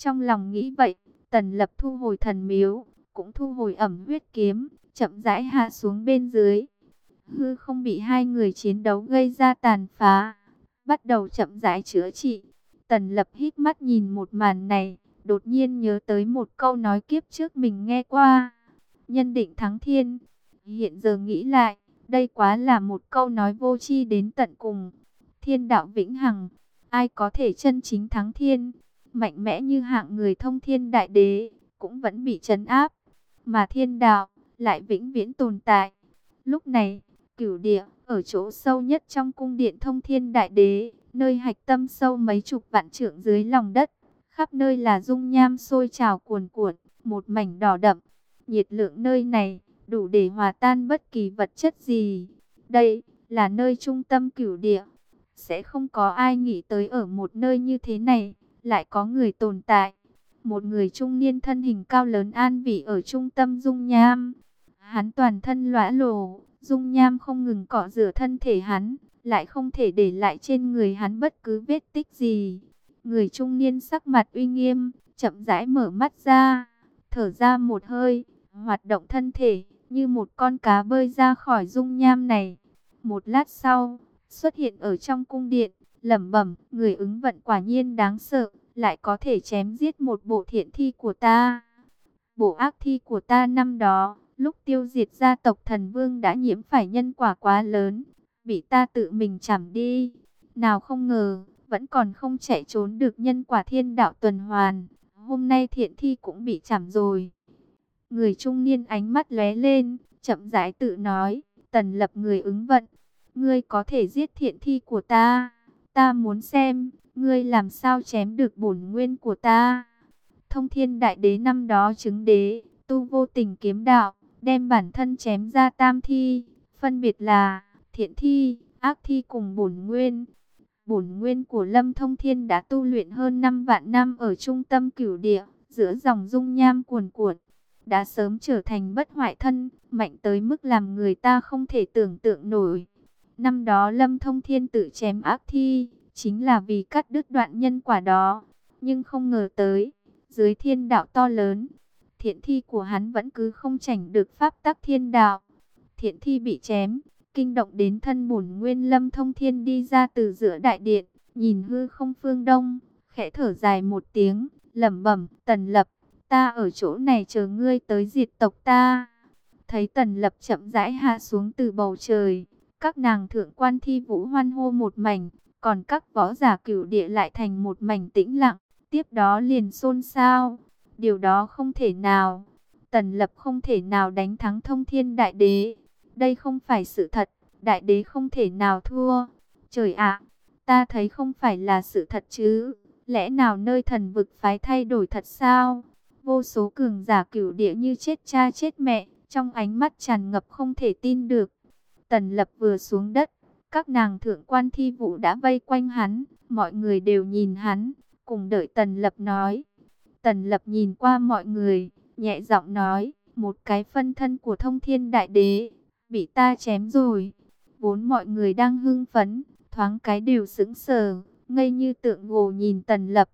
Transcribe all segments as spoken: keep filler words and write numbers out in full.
Trong lòng nghĩ vậy, Tần Lập thu hồi thần miếu, cũng thu hồi ẩm huyết kiếm, chậm rãi hạ xuống bên dưới. Hư không bị hai người chiến đấu gây ra tàn phá, bắt đầu chậm rãi chữa trị. Tần Lập hít mắt nhìn một màn này, đột nhiên nhớ tới một câu nói kiếp trước mình nghe qua. Nhân định thắng thiên. Hiện giờ nghĩ lại, đây quá là một câu nói vô tri đến tận cùng. Thiên đạo vĩnh hằng, ai có thể chân chính thắng thiên? Mạnh mẽ như hạng người thông thiên đại đế, cũng vẫn bị trấn áp. Mà thiên đạo, lại vĩnh viễn tồn tại. Lúc này, cửu địa, ở chỗ sâu nhất trong cung điện thông thiên đại đế, nơi hạch tâm sâu mấy chục vạn trượng dưới lòng đất. Khắp nơi là dung nham sôi trào cuồn cuộn, một mảnh đỏ đậm. Nhiệt lượng nơi này, đủ để hòa tan bất kỳ vật chất gì. Đây, là nơi trung tâm cửu địa. Sẽ không có ai nghĩ tới ở một nơi như thế này, lại có người tồn tại. Một người trung niên thân hình cao lớn an vị ở trung tâm dung nham. Hắn toàn thân lõa lồ, dung nham không ngừng cọ rửa thân thể hắn, lại không thể để lại trên người hắn bất cứ vết tích gì. Người trung niên sắc mặt uy nghiêm, chậm rãi mở mắt ra, thở ra một hơi, hoạt động thân thể, như một con cá bơi ra khỏi dung nham này. Một lát sau, xuất hiện ở trong cung điện, lẩm bẩm, người ứng vận quả nhiên đáng sợ, lại có thể chém giết một bộ thiện thi của ta. Bộ ác thi của ta năm đó, lúc tiêu diệt gia tộc thần vương đã nhiễm phải nhân quả quá lớn, bị ta tự mình chảm đi. Nào không ngờ, vẫn còn không chạy trốn được nhân quả thiên đạo tuần hoàn. Hôm nay thiện thi cũng bị chảm rồi. Người trung niên ánh mắt lóe lên, chậm rãi tự nói, Tần Lập người ứng vận. Ngươi có thể giết thiện thi của ta. Ta muốn xem, ngươi làm sao chém được bổn nguyên của ta. Thông thiên đại đế năm đó chứng đế, tu vô tình kiếm đạo, đem bản thân chém ra tam thi. Phân biệt là, thiện thi, ác thi cùng bổn nguyên. Bổn nguyên của Lâm Thông Thiên đã tu luyện hơn năm vạn năm ở trung tâm cửu địa, giữa dòng dung nham cuồn cuộn. Đã sớm trở thành bất hoại thân, mạnh tới mức làm người ta không thể tưởng tượng nổi. Năm đó Lâm Thông Thiên tự chém ác thi, chính là vì cắt đứt đoạn nhân quả đó. Nhưng không ngờ tới, dưới thiên đạo to lớn, thiện thi của hắn vẫn cứ không tránh được pháp tắc thiên đạo. Thiện thi bị chém, kinh động đến thân bổn nguyên. Lâm Thông Thiên đi ra từ giữa đại điện, nhìn hư không phương đông, khẽ thở dài một tiếng, lẩm bẩm, Tần Lập, ta ở chỗ này chờ ngươi tới diệt tộc ta. Thấy Tần Lập chậm rãi hạ xuống từ bầu trời, các nàng thượng quan thi vũ hoan hô một mảnh, còn các võ giả cửu địa lại thành một mảnh tĩnh lặng, tiếp đó liền xôn xao. Điều đó không thể nào, Tần Lập không thể nào đánh thắng Thông Thiên Đại Đế. Đây không phải sự thật, Đại Đế không thể nào thua. Trời ạ, ta thấy không phải là sự thật chứ, lẽ nào nơi thần vực phái thay đổi thật sao? Vô số cường giả cửu địa như chết cha chết mẹ, trong ánh mắt tràn ngập không thể tin được. Tần Lập vừa xuống đất, các nàng thượng quan thi vũ đã vây quanh hắn, mọi người đều nhìn hắn, cùng đợi Tần Lập nói. Tần Lập nhìn qua mọi người, nhẹ giọng nói, một cái phân thân của Thông Thiên Đại Đế, bị ta chém rồi. Vốn mọi người đang hưng phấn, thoáng cái đều sững sờ, ngây như tượng gỗ nhìn Tần Lập.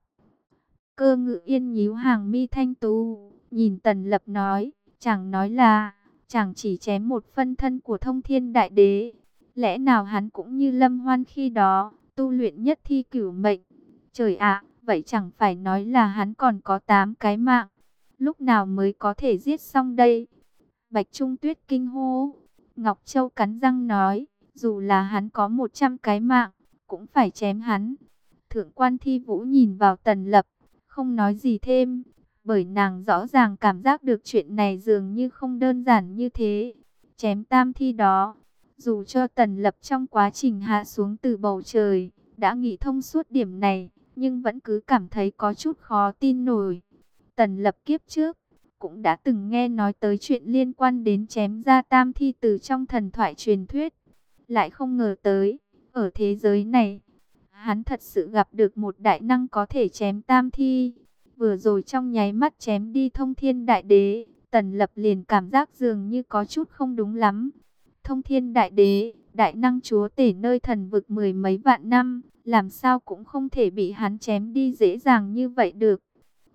Cơ Ngự Yên nhíu hàng mi thanh tú, nhìn Tần Lập nói, chẳng nói là, chẳng chỉ chém một phân thân của Thông Thiên Đại Đế. Lẽ nào hắn cũng như Lâm Hoan khi đó, tu luyện nhất thi cửu mệnh? Trời ạ, vậy chẳng phải nói là hắn còn có tám cái mạng. Lúc nào mới có thể giết xong đây? Bạch Trung Tuyết kinh hô. Ngọc Châu cắn răng nói, dù là hắn có một trăm cái mạng, cũng phải chém hắn. Thượng quan thi vũ nhìn vào Tần Lập, không nói gì thêm, bởi nàng rõ ràng cảm giác được chuyện này dường như không đơn giản như thế. Chém tam thi đó, dù cho Tần Lập trong quá trình hạ xuống từ bầu trời, đã nghĩ thông suốt điểm này, nhưng vẫn cứ cảm thấy có chút khó tin nổi. Tần Lập kiếp trước, cũng đã từng nghe nói tới chuyện liên quan đến chém ra tam thi từ trong thần thoại truyền thuyết. Lại không ngờ tới, ở thế giới này, hắn thật sự gặp được một đại năng có thể chém tam thi. Vừa rồi trong nháy mắt chém đi Thông Thiên Đại Đế, Tần Lập liền cảm giác dường như có chút không đúng lắm. Thông Thiên Đại Đế, đại năng chúa tể nơi thần vực mười mấy vạn năm, làm sao cũng không thể bị hắn chém đi dễ dàng như vậy được.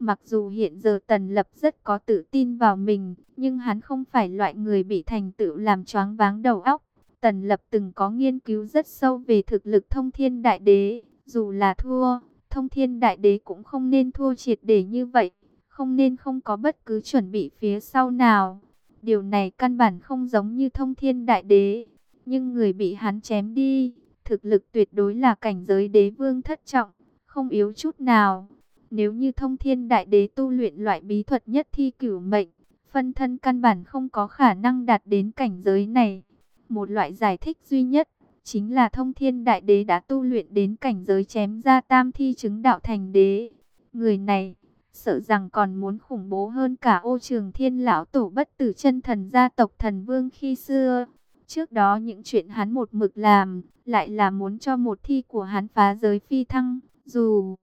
Mặc dù hiện giờ Tần Lập rất có tự tin vào mình, nhưng hắn không phải loại người bị thành tựu làm choáng váng đầu óc. Tần Lập từng có nghiên cứu rất sâu về thực lực Thông Thiên Đại Đế. Dù là thua, Thông Thiên Đại Đế cũng không nên thua triệt để như vậy. Không nên không có bất cứ chuẩn bị phía sau nào. Điều này căn bản không giống như Thông Thiên Đại Đế. Nhưng người bị hắn chém đi, thực lực tuyệt đối là cảnh giới đế vương thất trọng, không yếu chút nào. Nếu như Thông Thiên Đại Đế tu luyện loại bí thuật nhất thi cửu mệnh, phân thân căn bản không có khả năng đạt đến cảnh giới này. Một loại giải thích duy nhất, chính là Thông Thiên Đại Đế đã tu luyện đến cảnh giới chém ra tam thi chứng đạo thành đế. Người này, sợ rằng còn muốn khủng bố hơn cả Ô Trường Thiên lão tổ bất tử chân thần gia tộc thần vương khi xưa. Trước đó những chuyện hắn một mực làm, lại là muốn cho một thi của hắn phá giới phi thăng, dù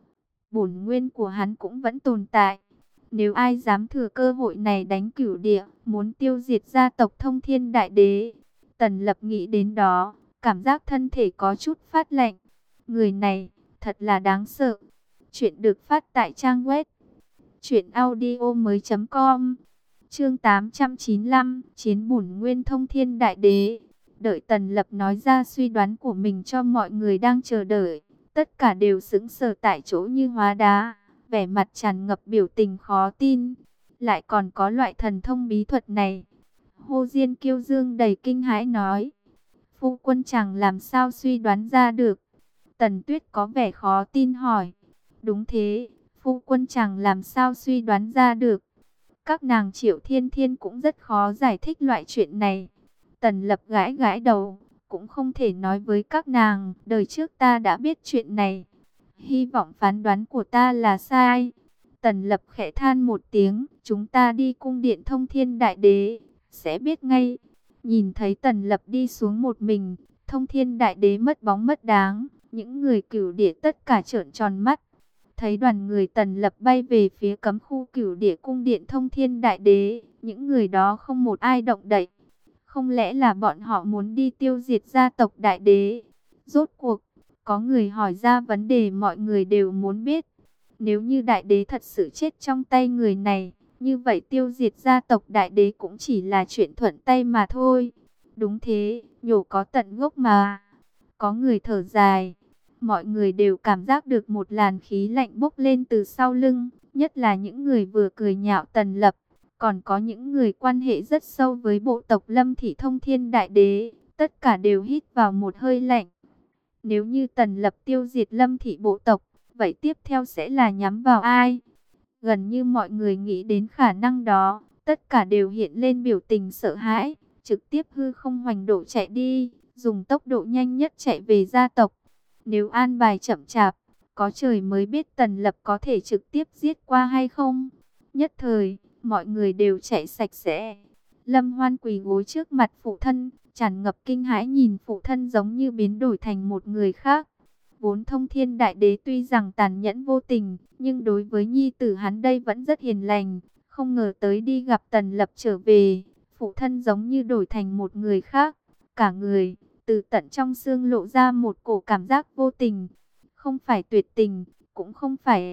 bổn nguyên của hắn cũng vẫn tồn tại. Nếu ai dám thừa cơ hội này đánh cửu địa, muốn tiêu diệt gia tộc Thông Thiên Đại Đế. Tần Lập nghĩ đến đó, cảm giác thân thể có chút phát lạnh. Người này, thật là đáng sợ. Chuyện được phát tại trang web truyện audio mới chấm com. Chương tám trăm chín mươi lăm, Chiến bổn nguyên Thông Thiên Đại Đế. Đợi Tần Lập nói ra suy đoán của mình cho mọi người đang chờ đợi. Tất cả đều sững sờ tại chỗ như hóa đá, vẻ mặt tràn ngập biểu tình khó tin. Lại còn có loại thần thông bí thuật này. Hồ Diên Kiêu Dương đầy kinh hãi nói. Phu quân chẳng làm sao suy đoán ra được. Tần Tuyết có vẻ khó tin hỏi. Đúng thế, phu quân chẳng làm sao suy đoán ra được. Các nàng Triệu Thiên Thiên cũng rất khó giải thích loại chuyện này. Tần Lập gãi gãi đầu, cũng không thể nói với các nàng, đời trước ta đã biết chuyện này. Hy vọng phán đoán của ta là sai. Tần Lập khẽ than một tiếng, chúng ta đi cung điện Thông Thiên Đại Đế, sẽ biết ngay. Nhìn thấy Tần Lập đi xuống một mình, Thông Thiên Đại Đế mất bóng mất dáng, những người cửu địa tất cả trợn tròn mắt. Thấy đoàn người Tần Lập bay về phía cấm khu cửu địa cung điện Thông Thiên Đại Đế, những người đó không một ai động đậy. Không lẽ là bọn họ muốn đi tiêu diệt gia tộc Đại Đế? Rốt cuộc, có người hỏi ra vấn đề mọi người đều muốn biết. Nếu như Đại Đế thật sự chết trong tay người này, như vậy tiêu diệt gia tộc Đại Đế cũng chỉ là chuyện thuận tay mà thôi. Đúng thế, nhổ có tận gốc mà. Có người thở dài. Mọi người đều cảm giác được một làn khí lạnh bốc lên từ sau lưng, nhất là những người vừa cười nhạo Tần Lập, còn có những người quan hệ rất sâu với bộ tộc Lâm Thị Thông Thiên Đại Đế, tất cả đều hít vào một hơi lạnh. Nếu như Tần Lập tiêu diệt Lâm Thị bộ tộc, vậy tiếp theo sẽ là nhắm vào ai? Gần như mọi người nghĩ đến khả năng đó, tất cả đều hiện lên biểu tình sợ hãi, trực tiếp hư không hoành độ chạy đi, dùng tốc độ nhanh nhất chạy về gia tộc. Nếu an bài chậm chạp, có trời mới biết Tần Lập có thể trực tiếp giết qua hay không. Nhất thời, mọi người đều chạy sạch sẽ. Lâm Hoan quỳ gối trước mặt phụ thân, tràn ngập kinh hãi nhìn phụ thân giống như biến đổi thành một người khác. Vốn Thông Thiên Đại Đế tuy rằng tàn nhẫn vô tình, nhưng đối với nhi tử hắn đây vẫn rất hiền lành. Không ngờ tới đi gặp Tần Lập trở về, phụ thân giống như đổi thành một người khác. Cả người, từ tận trong xương lộ ra một cổ cảm giác vô tình. Không phải tuyệt tình, cũng không phải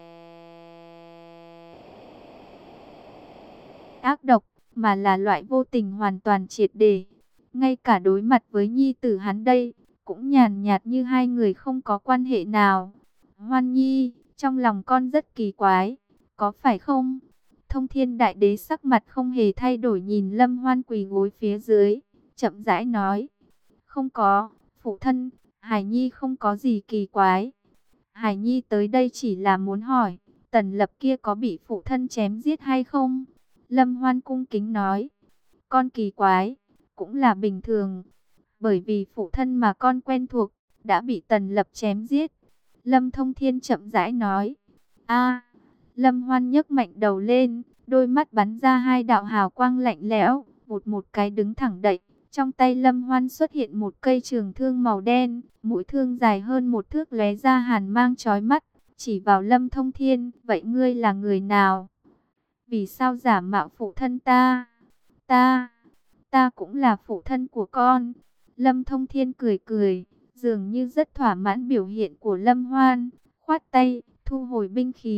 ác độc, mà là loại vô tình hoàn toàn triệt để. Ngay cả đối mặt với nhi tử hắn đây, cũng nhàn nhạt như hai người không có quan hệ nào. Hoan Nhi, trong lòng con rất kỳ quái, có phải không? Thông Thiên Đại Đế sắc mặt không hề thay đổi nhìn Lâm Hoan quỳ gối phía dưới, chậm rãi nói. Không có, phụ thân, Hải Nhi không có gì kỳ quái. Hải Nhi tới đây chỉ là muốn hỏi, Tần Lập kia có bị phụ thân chém giết hay không? Lâm Hoan cung kính nói, con kỳ quái, cũng là bình thường. Bởi vì phụ thân mà con quen thuộc, đã bị Tần Lập chém giết. Lâm Thông Thiên chậm rãi nói, a. Lâm Hoan nhấc mạnh đầu lên, đôi mắt bắn ra hai đạo hào quang lạnh lẽo, một một cái đứng thẳng đậy. Trong tay Lâm Hoan xuất hiện một cây trường thương màu đen, mũi thương dài hơn một thước lóe ra hàn mang chói mắt, chỉ vào Lâm Thông Thiên, vậy ngươi là người nào? Vì sao giả mạo phụ thân ta? Ta, ta cũng là phụ thân của con. Lâm Thông Thiên cười cười, dường như rất thỏa mãn biểu hiện của Lâm Hoan, khoát tay, thu hồi binh khí,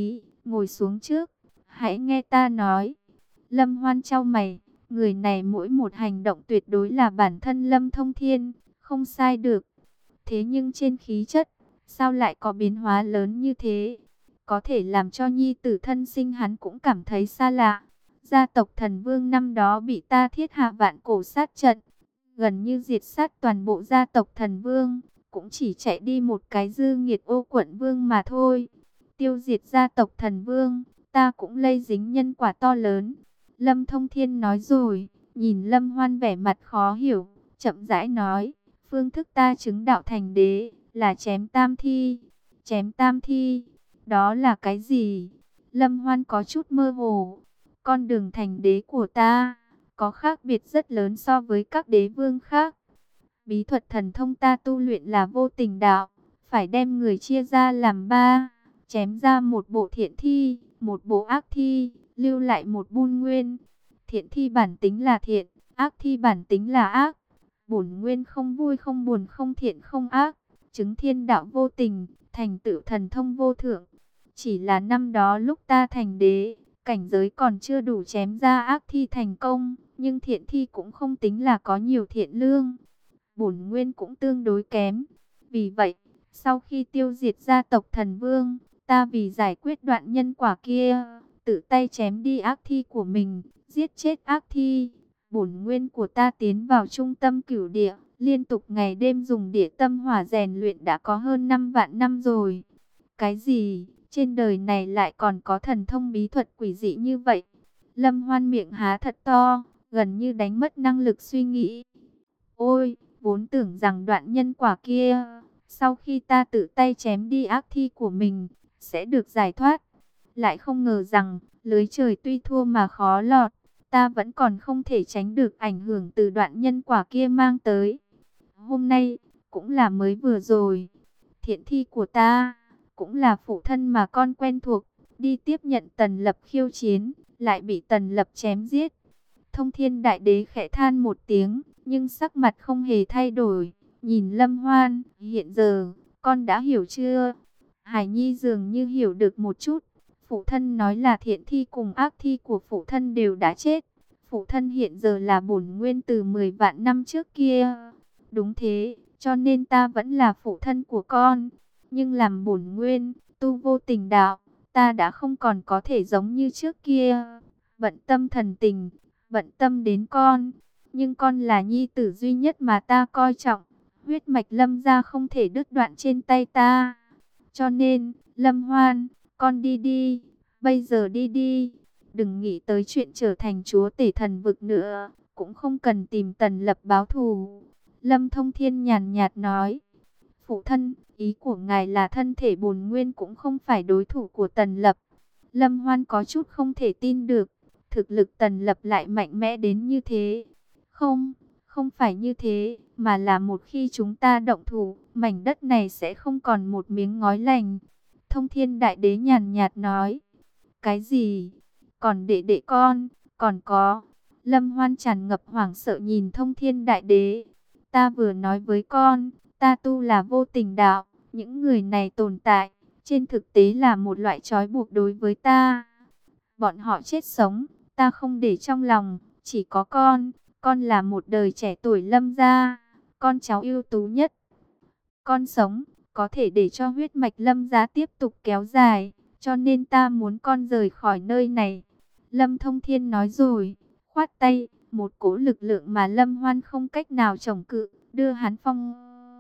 ngồi xuống trước, hãy nghe ta nói. Lâm Hoan chau mày, người này mỗi một hành động tuyệt đối là bản thân Lâm Thông Thiên, không sai được. Thế nhưng trên khí chất, sao lại có biến hóa lớn như thế? Có thể làm cho nhi tử thân sinh hắn cũng cảm thấy xa lạ. Gia tộc Thần Vương năm đó bị ta thiết hạ vạn cổ sát trận, gần như diệt sát toàn bộ gia tộc Thần Vương, cũng chỉ chạy đi một cái Dư Nghiệt Ô Quận Vương mà thôi. Tiêu diệt gia tộc Thần Vương, ta cũng lây dính nhân quả to lớn. Lâm Thông Thiên nói rồi, nhìn Lâm Hoan vẻ mặt khó hiểu, chậm rãi nói, phương thức ta chứng đạo thành đế là chém tam thi. Chém tam thi, đó là cái gì? Lâm Hoan có chút mơ hồ. Con đường thành đế của ta có khác biệt rất lớn so với các đế vương khác. Bí thuật thần thông ta tu luyện là vô tình đạo, phải đem người chia ra làm ba, chém ra một bộ thiện thi, một bộ ác thi, lưu lại một bôn nguyên. Thiện thi bản tính là thiện, ác thi bản tính là ác. Bổn nguyên không vui không buồn không thiện không ác, chứng thiên đạo vô tình, thành tựu thần thông vô thượng. Chỉ là năm đó lúc ta thành đế, cảnh giới còn chưa đủ chém ra ác thi thành công, nhưng thiện thi cũng không tính là có nhiều thiện lương. Bổn nguyên cũng tương đối kém. Vì vậy, sau khi tiêu diệt gia tộc Thần Vương, ta vì giải quyết đoạn nhân quả kia, tự tay chém đi ác thi của mình, giết chết ác thi. Bổn nguyên của ta tiến vào trung tâm cửu địa, liên tục ngày đêm dùng địa tâm hỏa rèn luyện đã có hơn năm vạn năm rồi. Cái gì? Trên đời này lại còn có thần thông bí thuật quỷ dị như vậy? Lâm Hoan miệng há thật to, gần như đánh mất năng lực suy nghĩ. Ôi, vốn tưởng rằng đoạn nhân quả kia, sau khi ta tự tay chém đi ác thi của mình, sẽ được giải thoát. Lại không ngờ rằng, lưới trời tuy thua mà khó lọt, ta vẫn còn không thể tránh được ảnh hưởng từ đoạn nhân quả kia mang tới. Hôm nay, cũng là mới vừa rồi, thiện thi của ta, cũng là phụ thân mà con quen thuộc, đi tiếp nhận Tần Lập khiêu chiến, lại bị Tần Lập chém giết. Thông Thiên Đại Đế khẽ than một tiếng, nhưng sắc mặt không hề thay đổi, nhìn Lâm Hoan, hiện giờ, con đã hiểu chưa? Hải Nhi dường như hiểu được một chút. Phụ thân nói là thiện thi cùng ác thi của phụ thân đều đã chết. Phụ thân hiện giờ là bổn nguyên từ mười vạn năm trước kia. Đúng thế, cho nên ta vẫn là phụ thân của con. Nhưng làm bổn nguyên, tu vô tình đạo, ta đã không còn có thể giống như trước kia. Bận tâm thần tình, bận tâm đến con. Nhưng con là nhi tử duy nhất mà ta coi trọng. Huyết mạch Lâm gia không thể đứt đoạn trên tay ta. Cho nên, Lâm Hoan, con đi đi, bây giờ đi đi. Đừng nghĩ tới chuyện trở thành chúa tể thần vực nữa, cũng không cần tìm Tần Lập báo thù. Lâm Thông Thiên nhàn nhạt nói, phụ thân, ý của ngài là thân thể bổn nguyên cũng không phải đối thủ của Tần Lập. Lâm Hoan có chút không thể tin được, thực lực Tần Lập lại mạnh mẽ đến như thế. Không, không phải như thế, mà là một khi chúng ta động thủ, mảnh đất này sẽ không còn một miếng ngói lành. Thông Thiên Đại Đế nhàn nhạt nói, cái gì? Còn đệ đệ con, còn có. Lâm Hoan tràn ngập hoảng sợ nhìn Thông Thiên Đại Đế. Ta vừa nói với con, ta tu là vô tình đạo, những người này tồn tại, trên thực tế là một loại trói buộc đối với ta. Bọn họ chết sống, ta không để trong lòng, chỉ có con, con là một đời trẻ tuổi Lâm gia, con cháu ưu tú nhất. Con sống, có thể để cho huyết mạch Lâm gia tiếp tục kéo dài, cho nên ta muốn con rời khỏi nơi này. Lâm Thông Thiên nói rồi, khoát tay, một cỗ lực lượng mà Lâm Hoan không cách nào chống cự, đưa hắn phong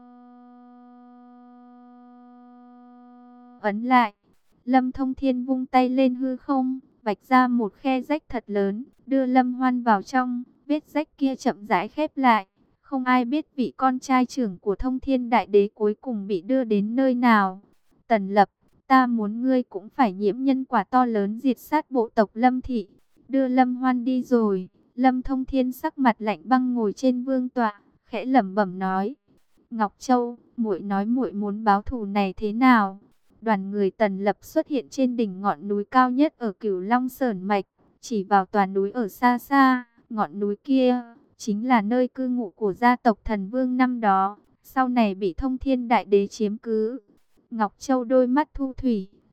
ấn lại. Lâm Thông Thiên vung tay lên hư không, vạch ra một khe rách thật lớn, đưa Lâm Hoan vào trong, vết rách kia chậm rãi khép lại. Không ai biết vị con trai trưởng của Thông Thiên Đại Đế cuối cùng bị đưa đến nơi nào. Tần Lập, ta muốn ngươi cũng phải nhiễm nhân quả to lớn diệt sát bộ tộc Lâm Thị. Đưa Lâm Hoan đi rồi. Lâm Thông Thiên sắc mặt lạnh băng ngồi trên vương tọa, khẽ lẩm bẩm nói: Ngọc Châu, muội nói muội muốn báo thù này thế nào? Đoàn người Tần Lập xuất hiện trên đỉnh ngọn núi cao nhất ở Cửu Long Sơn mạch, chỉ vào toàn núi ở xa xa. Ngọn núi kia chính là nơi cư ngụ của gia tộc Thần Vương năm đó, sau này bị Thông Thiên Đại Đế chiếm cứ. Ngọc Châu đôi mắt thu thủy,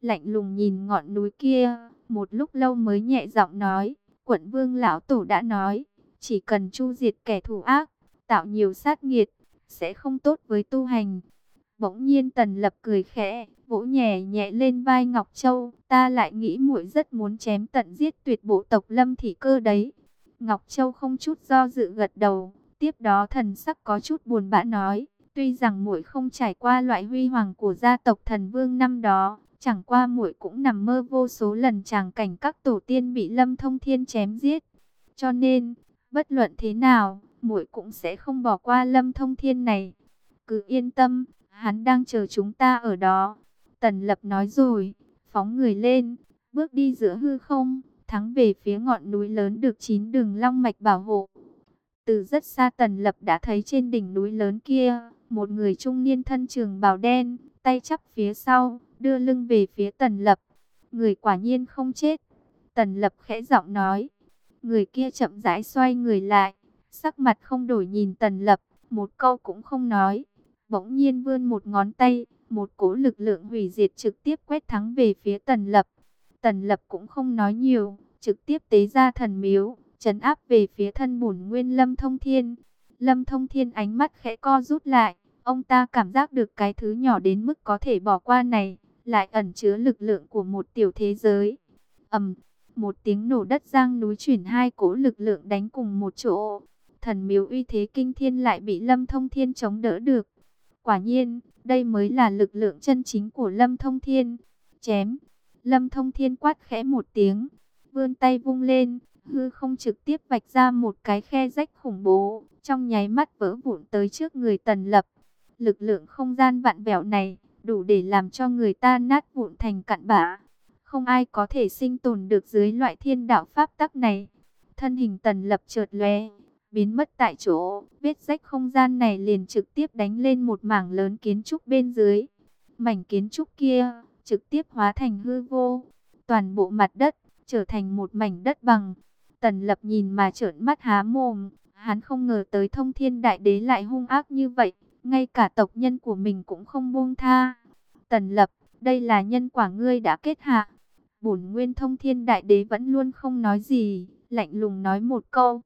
lạnh lùng nhìn ngọn núi kia, một lúc lâu mới nhẹ giọng nói, Quận Vương lão tổ đã nói, chỉ cần chu diệt kẻ thù ác, tạo nhiều sát nghiệt, sẽ không tốt với tu hành. Bỗng nhiên Tần Lập cười khẽ, vỗ nhẹ nhẹ lên vai Ngọc Châu, ta lại nghĩ muội rất muốn chém tận giết tuyệt bộ tộc Lâm Thị Cơ đấy. Ngọc Châu không chút do dự gật đầu, tiếp đó thần sắc có chút buồn bã nói, tuy rằng muội không trải qua loại huy hoàng của gia tộc Thần Vương năm đó, chẳng qua muội cũng nằm mơ vô số lần tràng cảnh các tổ tiên bị Lâm Thông Thiên chém giết. Cho nên, bất luận thế nào, muội cũng sẽ không bỏ qua Lâm Thông Thiên này. Cứ yên tâm, hắn đang chờ chúng ta ở đó. Tần Lập nói rồi, phóng người lên, bước đi giữa hư không, thắng về phía ngọn núi lớn được chín đường long mạch bảo hộ. Từ rất xa Tần Lập đã thấy trên đỉnh núi lớn kia, một người trung niên thân trường bào đen, tay chắp phía sau, đưa lưng về phía Tần Lập. Người quả nhiên không chết. Tần Lập khẽ giọng nói. Người kia chậm rãi xoay người lại, sắc mặt không đổi nhìn Tần Lập, một câu cũng không nói. Bỗng nhiên vươn một ngón tay, một cỗ lực lượng hủy diệt trực tiếp quét thắng về phía Tần Lập. Tần Lập cũng không nói nhiều, trực tiếp tế ra thần miếu, trấn áp về phía thân bổn nguyên Lâm Thông Thiên. Lâm Thông Thiên ánh mắt khẽ co rút lại, ông ta cảm giác được cái thứ nhỏ đến mức có thể bỏ qua này, lại ẩn chứa lực lượng của một tiểu thế giới. Ầm, một tiếng nổ đất giang núi chuyển, hai cỗ lực lượng đánh cùng một chỗ. Thần miếu uy thế kinh thiên lại bị Lâm Thông Thiên chống đỡ được. Quả nhiên, đây mới là lực lượng chân chính của Lâm Thông Thiên. Chém. Lâm Thông Thiên quát khẽ một tiếng, vươn tay vung lên, hư không trực tiếp vạch ra một cái khe rách khủng bố, trong nháy mắt vỡ vụn tới trước người Tần Lập. Lực lượng không gian vạn vẹo này, đủ để làm cho người ta nát vụn thành cặn bã. Không ai có thể sinh tồn được dưới loại thiên đạo pháp tắc này. Thân hình Tần Lập chợt lóe, biến mất tại chỗ, vết rách không gian này liền trực tiếp đánh lên một mảng lớn kiến trúc bên dưới. Mảnh kiến trúc kia trực tiếp hóa thành hư vô, toàn bộ mặt đất trở thành một mảnh đất bằng. Tần Lập nhìn mà trợn mắt há mồm, hắn không ngờ tới Thông Thiên Đại Đế lại hung ác như vậy, ngay cả tộc nhân của mình cũng không buông tha. Tần Lập, đây là nhân quả ngươi đã kết hạ. Bổn nguyên Thông Thiên Đại Đế vẫn luôn không nói gì, lạnh lùng nói một câu.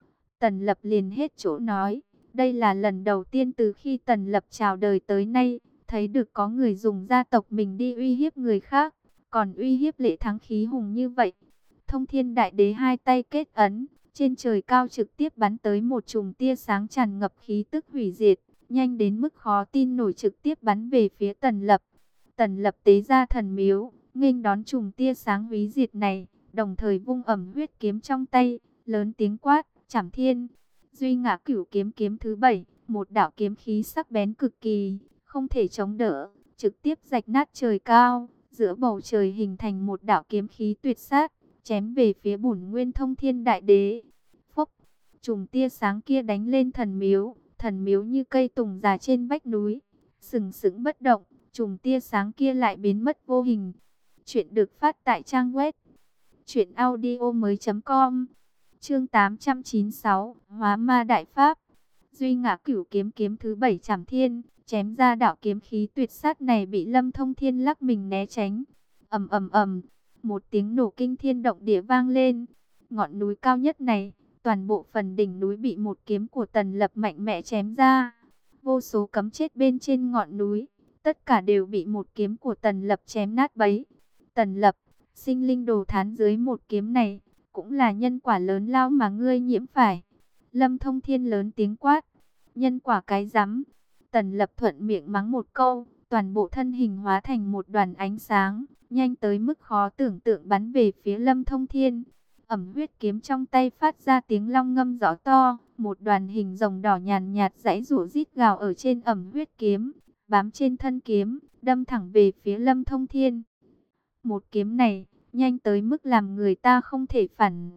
Tần Lập liền hết chỗ nói, đây là lần đầu tiên từ khi Tần Lập chào đời tới nay, thấy được có người dùng gia tộc mình đi uy hiếp người khác, còn uy hiếp Lệ Thắng khí hùng như vậy. Thông Thiên Đại Đế hai tay kết ấn, trên trời cao trực tiếp bắn tới một chùm tia sáng tràn ngập khí tức hủy diệt, nhanh đến mức khó tin nổi, trực tiếp bắn về phía Tần Lập. Tần Lập tế ra thần miếu, nghênh đón chùm tia sáng hủy diệt này, đồng thời vung ẩm huyết kiếm trong tay, lớn tiếng quát, Trảm Thiên. Duy Ngã Cửu Kiếm kiếm thứ bảy, một đạo kiếm khí sắc bén cực kỳ, không thể chống đỡ, trực tiếp rạch nát trời cao, giữa bầu trời hình thành một đạo kiếm khí tuyệt sát, chém về phía bổn nguyên Thông Thiên Đại Đế. Phốc, chùm tia sáng kia đánh lên thần miếu, thần miếu như cây tùng già trên vách núi, sừng sững bất động, chùm tia sáng kia lại biến mất vô hình. Chuyện được phát tại trang web truyện audio mới chấm com. Chương tám trăm chín mươi sáu, Hóa Ma Đại Pháp. Duy Ngã Cửu Kiếm kiếm thứ bảy Trảm Thiên, chém ra đạo kiếm khí tuyệt sát này bị Lâm Thông Thiên lắc mình né tránh. Ầm ầm ầm, một tiếng nổ kinh thiên động địa vang lên. Ngọn núi cao nhất này, toàn bộ phần đỉnh núi bị một kiếm của Tần Lập mạnh mẽ chém ra. Vô số cấm chết bên trên ngọn núi, tất cả đều bị một kiếm của Tần Lập chém nát bấy. Tần Lập, sinh linh đồ thán dưới một kiếm này, cũng là nhân quả lớn lao mà ngươi nhiễm phải. Lâm Thông Thiên lớn tiếng quát, nhân quả cái rắm. Tần Lập thuận miệng mắng một câu, toàn bộ thân hình hóa thành một đoàn ánh sáng, nhanh tới mức khó tưởng tượng bắn về phía Lâm Thông Thiên. Ẩm huyết kiếm trong tay phát ra tiếng long ngâm rõ to, một đoàn hình rồng đỏ nhàn nhạt giãy giụa rít gào ở trên ẩm huyết kiếm, bám trên thân kiếm, đâm thẳng về phía Lâm Thông Thiên. Một kiếm này, nhanh tới mức làm người ta không thể phản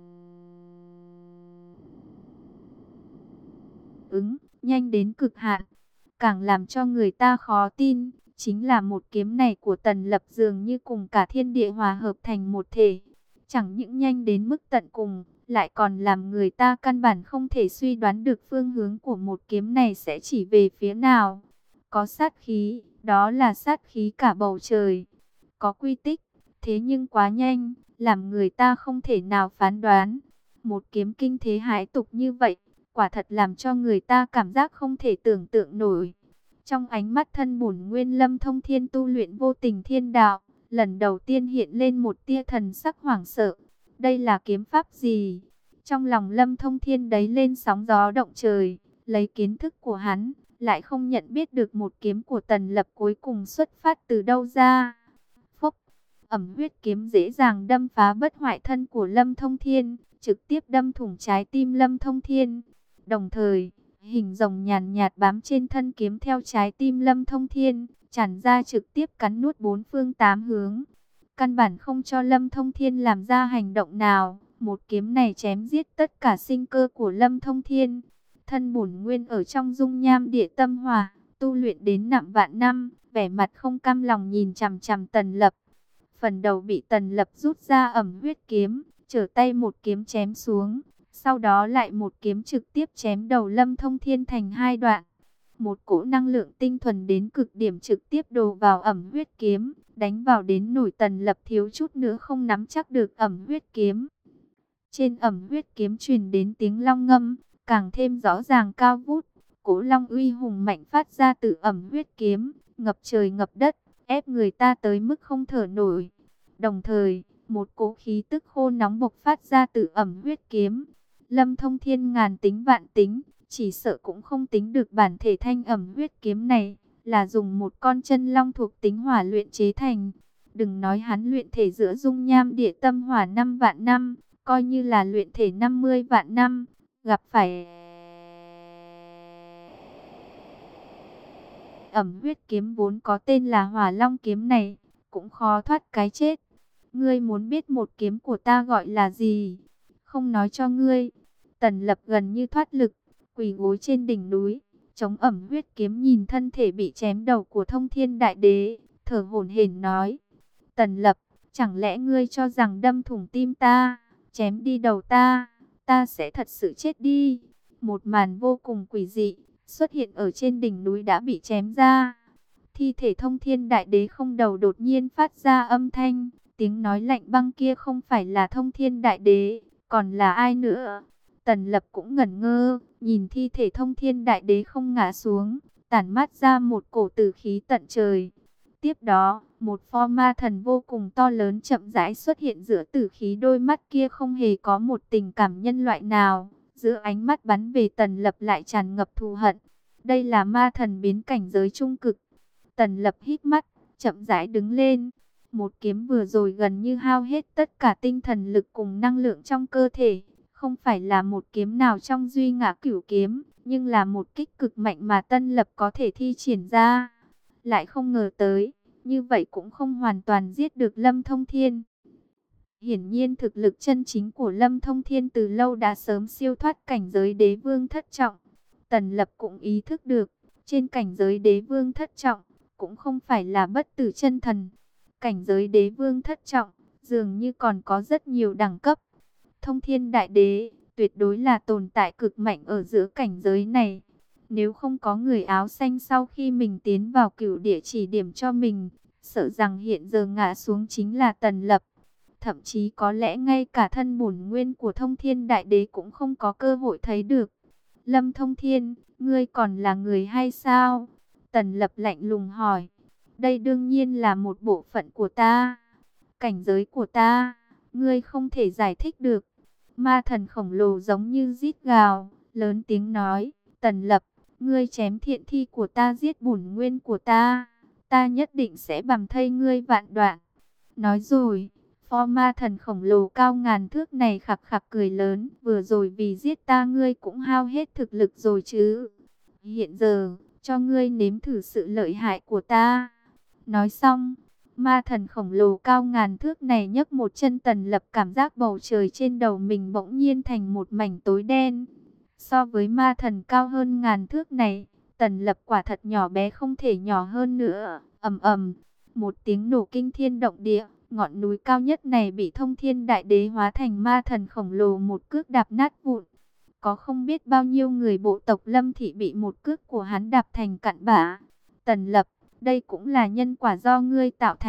ứng, nhanh đến cực hạn. Càng làm cho người ta khó tin, chính là một kiếm này của Tần Lập dường như cùng cả thiên địa hòa hợp thành một thể. Chẳng những nhanh đến mức tận cùng, lại còn làm người ta căn bản không thể suy đoán được phương hướng của một kiếm này sẽ chỉ về phía nào. Có sát khí, đó là sát khí cả bầu trời. có quy tích, thế nhưng quá nhanh, làm người ta không thể nào phán đoán. Một kiếm kinh thế hãi tục như vậy, quả thật làm cho người ta cảm giác không thể tưởng tượng nổi. Trong ánh mắt thân bổn nguyên Lâm Thông Thiên tu luyện vô tình thiên đạo, lần đầu tiên hiện lên một tia thần sắc hoảng sợ. Đây là kiếm pháp gì? Trong lòng Lâm Thông Thiên đấy lên sóng gió động trời, lấy kiến thức của hắn, lại không nhận biết được một kiếm của Tần Lập cuối cùng xuất phát từ đâu ra. Phốc, ẩm huyết kiếm dễ dàng đâm phá bất hoại thân của Lâm Thông Thiên, trực tiếp đâm thủng trái tim Lâm Thông Thiên. Đồng thời, hình rồng nhàn nhạt bám trên thân kiếm theo trái tim Lâm Thông Thiên, tràn ra trực tiếp cắn nuốt bốn phương tám hướng. Căn bản không cho Lâm Thông Thiên làm ra hành động nào, một kiếm này chém giết tất cả sinh cơ của Lâm Thông Thiên. Thân bổn nguyên ở trong dung nham địa tâm hỏa, tu luyện đến nặng vạn năm, vẻ mặt không cam lòng nhìn chằm chằm Tần Lập. Phần đầu bị Tần Lập rút ra ẩm huyết kiếm, trở tay một kiếm chém xuống, sau đó lại một kiếm trực tiếp chém đầu Lâm Thông Thiên thành hai đoạn. Một cỗ năng lượng tinh thuần đến cực điểm trực tiếp đổ vào ẩm huyết kiếm, đánh vào đến nổi Tần Lập thiếu chút nữa không nắm chắc được ẩm huyết kiếm. Trên ẩm huyết kiếm truyền đến tiếng long ngâm, càng thêm rõ ràng cao vút. Cỗ long uy hùng mạnh phát ra từ ẩm huyết kiếm, ngập trời ngập đất, ép người ta tới mức không thở nổi. Đồng thời, một cỗ khí tức khô nóng bộc phát ra từ ẩm huyết kiếm. Lâm Thông Thiên ngàn tính vạn tính, chỉ sợ cũng không tính được bản thể thanh ẩm huyết kiếm này là dùng một con chân long thuộc tính hỏa luyện chế thành. Đừng nói hắn luyện thể giữa dung nham địa tâm hỏa năm vạn năm, coi như là luyện thể năm mươi vạn năm, gặp phải ẩm huyết kiếm vốn có tên là Hỏa Long kiếm này, cũng khó thoát cái chết. Ngươi muốn biết một kiếm của ta gọi là gì? Không nói cho ngươi. Tần Lập gần như thoát lực, quỳ gối trên đỉnh núi, chống ẩm huyết kiếm nhìn thân thể bị chém đầu của Thông Thiên Đại Đế, thở hổn hển nói: Tần Lập, chẳng lẽ ngươi cho rằng đâm thủng tim ta, chém đi đầu ta, ta sẽ thật sự chết đi? Một màn vô cùng quỷ dị xuất hiện ở trên đỉnh núi đã bị chém ra. Thi thể Thông Thiên Đại Đế không đầu đột nhiên phát ra âm thanh, tiếng nói lạnh băng kia không phải là Thông Thiên Đại Đế, còn là ai nữa? Tần Lập cũng ngẩn ngơ, nhìn thi thể Thông Thiên Đại Đế không ngã xuống, tản mát ra một cổ tử khí tận trời. Tiếp đó, một pho ma thần vô cùng to lớn chậm rãi xuất hiện giữa tử khí, đôi mắt kia không hề có một tình cảm nhân loại nào, giữa ánh mắt bắn về Tần Lập lại tràn ngập thù hận. Đây là ma thần biến cảnh giới trung cực. Tần Lập hít mắt, chậm rãi đứng lên. Một kiếm vừa rồi gần như hao hết tất cả tinh thần lực cùng năng lượng trong cơ thể. Không phải là một kiếm nào trong duy ngã cửu kiếm, nhưng là một kích cực mạnh mà Tần Lập có thể thi triển ra. Lại không ngờ tới, như vậy cũng không hoàn toàn giết được Lâm Thông Thiên. Hiển nhiên thực lực chân chính của Lâm Thông Thiên từ lâu đã sớm siêu thoát cảnh giới đế vương thất trọng. Tần Lập cũng ý thức được, trên cảnh giới đế vương thất trọng, cũng không phải là bất tử chân thần. Cảnh giới đế vương thất trọng, dường như còn có rất nhiều đẳng cấp. Thông Thiên Đại Đế, tuyệt đối là tồn tại cực mạnh ở giữa cảnh giới này. Nếu không có người áo xanh sau khi mình tiến vào cửu địa chỉ điểm cho mình, sợ rằng hiện giờ ngã xuống chính là Tần Lập. Thậm chí có lẽ ngay cả thân bổn nguyên của Thông Thiên Đại Đế cũng không có cơ hội thấy được. Lâm Thông Thiên, ngươi còn là người hay sao? Tần Lập lạnh lùng hỏi. Đây đương nhiên là một bộ phận của ta. Cảnh giới của ta, ngươi không thể giải thích được. Ma thần khổng lồ giống như rít gào, lớn tiếng nói. Tần Lập, ngươi chém thiện thi của ta, giết bổn nguyên của ta, ta nhất định sẽ bằm thây ngươi vạn đoạn. Nói rồi, pho ma thần khổng lồ cao ngàn thước này khặc khặc cười lớn. Vừa rồi vì giết ta ngươi cũng hao hết thực lực rồi chứ. Hiện giờ, cho ngươi nếm thử sự lợi hại của ta. Nói xong, ma thần khổng lồ cao ngàn thước này nhấc một chân. Tần Lập cảm giác bầu trời trên đầu mình bỗng nhiên thành một mảnh tối đen. So với ma thần cao hơn ngàn thước này, Tần Lập quả thật nhỏ bé không thể nhỏ hơn nữa. Ầm ầm, một tiếng nổ kinh thiên động địa, ngọn núi cao nhất này bị Thông Thiên Đại Đế hóa thành ma thần khổng lồ một cước đạp nát vụn. Có không biết bao nhiêu người bộ tộc Lâm thị bị một cước của hắn đạp thành cặn bã. Tần Lập, đây cũng là nhân quả do ngươi tạo thành,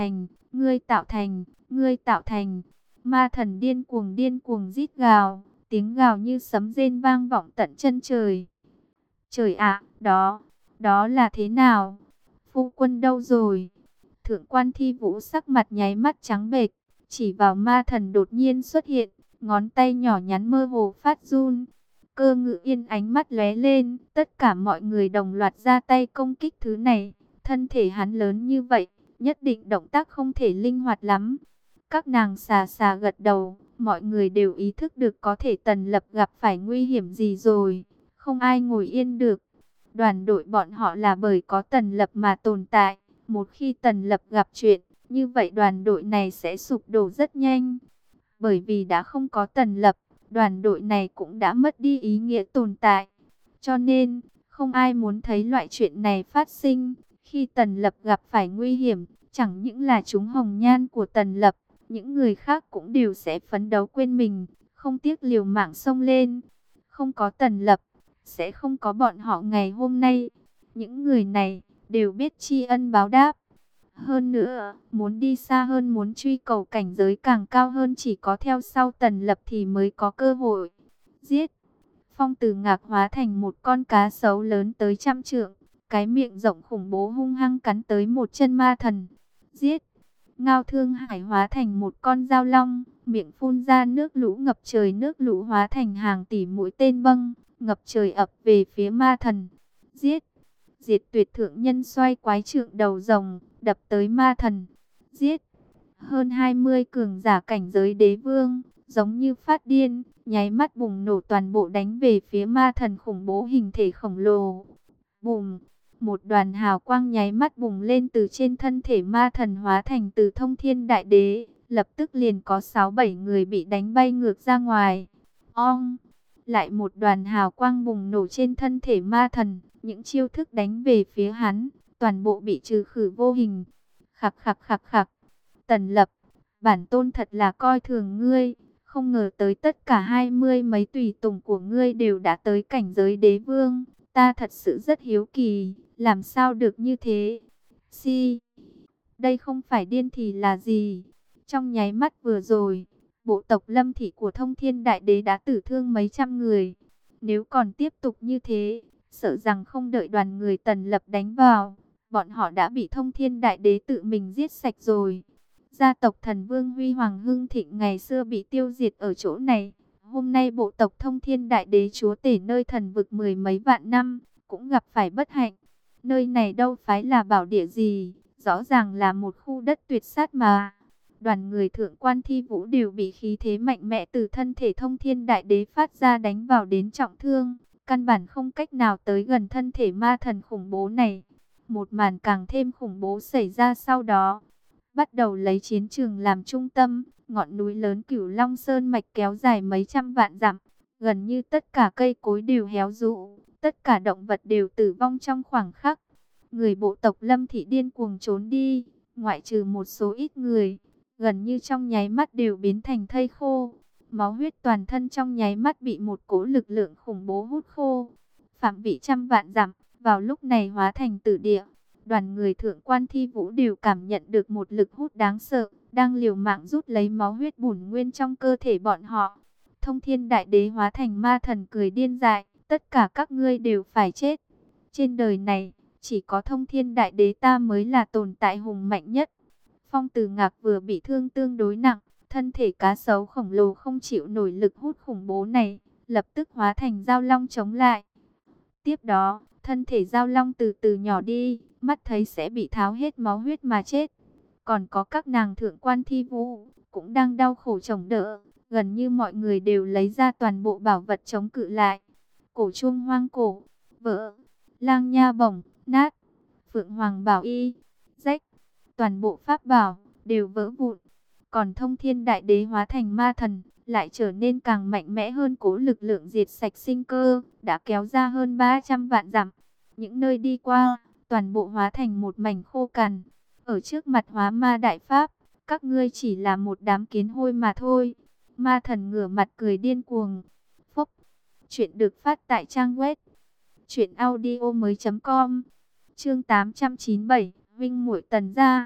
ngươi tạo thành, ngươi tạo thành. Ma thần điên cuồng điên cuồng rít gào, tiếng gào như sấm rền vang vọng tận chân trời. Trời ạ, đó, đó là thế nào? Phu quân đâu rồi? Thượng quan Thi Vũ sắc mặt nháy mắt trắng bệch, chỉ vào ma thần đột nhiên xuất hiện, ngón tay nhỏ nhắn mơ hồ phát run. Cơ Ngự Yên ánh mắt lóe lên, tất cả mọi người đồng loạt ra tay công kích thứ này. Thân thể hắn lớn như vậy, nhất định động tác không thể linh hoạt lắm. Các nàng xà xà gật đầu, mọi người đều ý thức được có thể Tần Lập gặp phải nguy hiểm gì rồi. Không ai ngồi yên được. Đoàn đội bọn họ là bởi có Tần Lập mà tồn tại. Một khi Tần Lập gặp chuyện, như vậy đoàn đội này sẽ sụp đổ rất nhanh. Bởi vì đã không có Tần Lập, đoàn đội này cũng đã mất đi ý nghĩa tồn tại. Cho nên, không ai muốn thấy loại chuyện này phát sinh. Khi Tần Lập gặp phải nguy hiểm, chẳng những là chúng hồng nhan của Tần Lập, những người khác cũng đều sẽ phấn đấu quên mình, không tiếc liều mạng xông lên. Không có Tần Lập, sẽ không có bọn họ ngày hôm nay. Những người này đều biết tri ân báo đáp. Hơn nữa, muốn đi xa hơn, muốn truy cầu cảnh giới càng cao hơn, chỉ có theo sau Tần Lập thì mới có cơ hội. Giết! Phong Tử Ngạc hóa thành một con cá sấu lớn tới trăm trượng, cái miệng rộng khủng bố hung hăng cắn tới một chân ma thần. Giết! Ngao Thương Hải hóa thành một con dao long, miệng phun ra nước lũ ngập trời, nước lũ hóa thành hàng tỷ mũi tên băng, ngập trời ập về phía ma thần. Giết! Diệt Tuyệt Thượng Nhân xoay quái trượng đầu rồng, đập tới ma thần. Giết! Hơn hai mươi cường giả cảnh giới đế vương, giống như phát điên, nháy mắt bùng nổ toàn bộ đánh về phía ma thần khủng bố hình thể khổng lồ. Bùm! Một đoàn hào quang nháy mắt bùng lên từ trên thân thể ma thần hóa thành từ Thông Thiên Đại Đế. Lập tức liền có sáu bảy người bị đánh bay ngược ra ngoài. Ong! Lại một đoàn hào quang bùng nổ trên thân thể ma thần. Những chiêu thức đánh về phía hắn, toàn bộ bị trừ khử vô hình. Khặc khặc khặc khặc. Tần Lập, bản tôn thật là coi thường ngươi. Không ngờ tới tất cả hai mươi mấy tùy tùng của ngươi đều đã tới cảnh giới đế vương. Ta thật sự rất hiếu kỳ, làm sao được như thế? Si, đây không phải điên thì là gì? Trong nháy mắt vừa rồi, bộ tộc Lâm Thị của Thông Thiên Đại Đế đã tử thương mấy trăm người. Nếu còn tiếp tục như thế, sợ rằng không đợi đoàn người Tần Lập đánh vào, bọn họ đã bị Thông Thiên Đại Đế tự mình giết sạch rồi. Gia tộc Thần Vương huy hoàng hưng thịnh ngày xưa bị tiêu diệt ở chỗ này. Hôm nay bộ tộc Thông Thiên Đại Đế chúa tể nơi thần vực mười mấy vạn năm, cũng gặp phải bất hạnh. Nơi này đâu phải là bảo địa gì, rõ ràng là một khu đất tuyệt sát mà. Đoàn người Thượng quan Thi Vũ đều bị khí thế mạnh mẽ từ thân thể Thông Thiên Đại Đế phát ra đánh vào đến trọng thương. Căn bản không cách nào tới gần thân thể ma thần khủng bố này. Một màn càng thêm khủng bố xảy ra sau đó. Bắt đầu lấy chiến trường làm trung tâm, ngọn núi lớn Cửu Long Sơn mạch kéo dài mấy trăm vạn dặm. Gần như tất cả cây cối đều héo rũ, tất cả động vật đều tử vong trong khoảng khắc. Người bộ tộc Lâm Thị điên cuồng trốn đi, ngoại trừ một số ít người, gần như trong nháy mắt đều biến thành thây khô. Máu huyết toàn thân trong nháy mắt bị một cỗ lực lượng khủng bố hút khô. Phạm vị trăm vạn dặm, vào lúc này hóa thành tử địa. Đoàn người Thượng quan Thi Vũ đều cảm nhận được một lực hút đáng sợ, đang liều mạng rút lấy máu huyết bổn nguyên trong cơ thể bọn họ. Thông Thiên Đại Đế hóa thành ma thần cười điên dại, tất cả các ngươi đều phải chết. Trên đời này, chỉ có Thông Thiên Đại Đế ta mới là tồn tại hùng mạnh nhất. Phong Tử Ngạc vừa bị thương tương đối nặng, thân thể cá sấu khổng lồ không chịu nổi lực hút khủng bố này, lập tức hóa thành dao long chống lại. Tiếp đó, thân thể dao long từ từ nhỏ đi, mắt thấy sẽ bị tháo hết máu huyết mà chết. Còn có các nàng Thượng quan Thi Vũ, cũng đang đau khổ chống đỡ, gần như mọi người đều lấy ra toàn bộ bảo vật chống cự lại. Cổ chuông hoang cổ, vỡ, lang nha bổng, nát, phượng hoàng bảo y, rách, toàn bộ pháp bảo, đều vỡ vụn. Còn Thông Thiên Đại Đế hóa thành ma thần, lại trở nên càng mạnh mẽ hơn, cố lực lượng diệt sạch sinh cơ, đã kéo ra hơn ba trăm vạn dặm. Những nơi đi qua, toàn bộ hóa thành một mảnh khô cằn. Ở trước mặt Hóa Ma Đại Pháp, các ngươi chỉ là một đám kiến hôi mà thôi. Ma thần ngửa mặt cười điên cuồng. Phốc. Chuyện được phát tại trang web truyện audio mới chấm com. Chương tám trăm chín mươi bảy, Vinh muội Tần gia.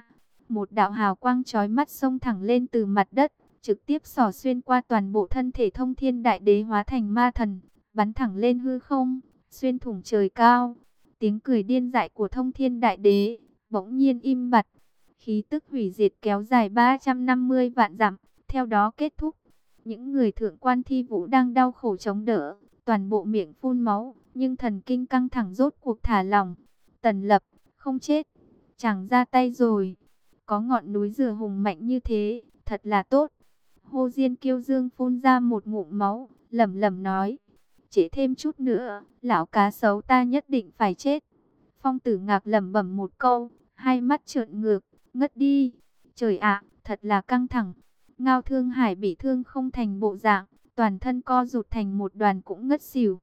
Một đạo hào quang chói mắt xông thẳng lên từ mặt đất, trực tiếp xỏ xuyên qua toàn bộ thân thể Thông Thiên Đại Đế hóa thành ma thần, bắn thẳng lên hư không, xuyên thủng trời cao. Tiếng cười điên dại của Thông Thiên Đại Đế bỗng nhiên im bặt. Khí tức hủy diệt kéo dài ba trăm năm mươi vạn dặm, theo đó kết thúc. Những người thượng quan Thi Vũ đang đau khổ chống đỡ, toàn bộ miệng phun máu, nhưng thần kinh căng thẳng rốt cuộc thả lỏng. Tần Lập không chết, chẳng ra tay rồi. Có ngọn núi dừa hùng mạnh như thế, thật là tốt. Hồ Diên Kiêu Dương phun ra một ngụm máu, lẩm lẩm nói: trễ thêm chút nữa, lão cá sấu ta nhất định phải chết. Phong Tử Ngạc lẩm bẩm một câu, hai mắt trợn ngược, ngất đi. Trời ạ, thật là căng thẳng. Ngao Thương Hải bị thương không thành bộ dạng, toàn thân co rụt thành một đoàn cũng ngất xỉu.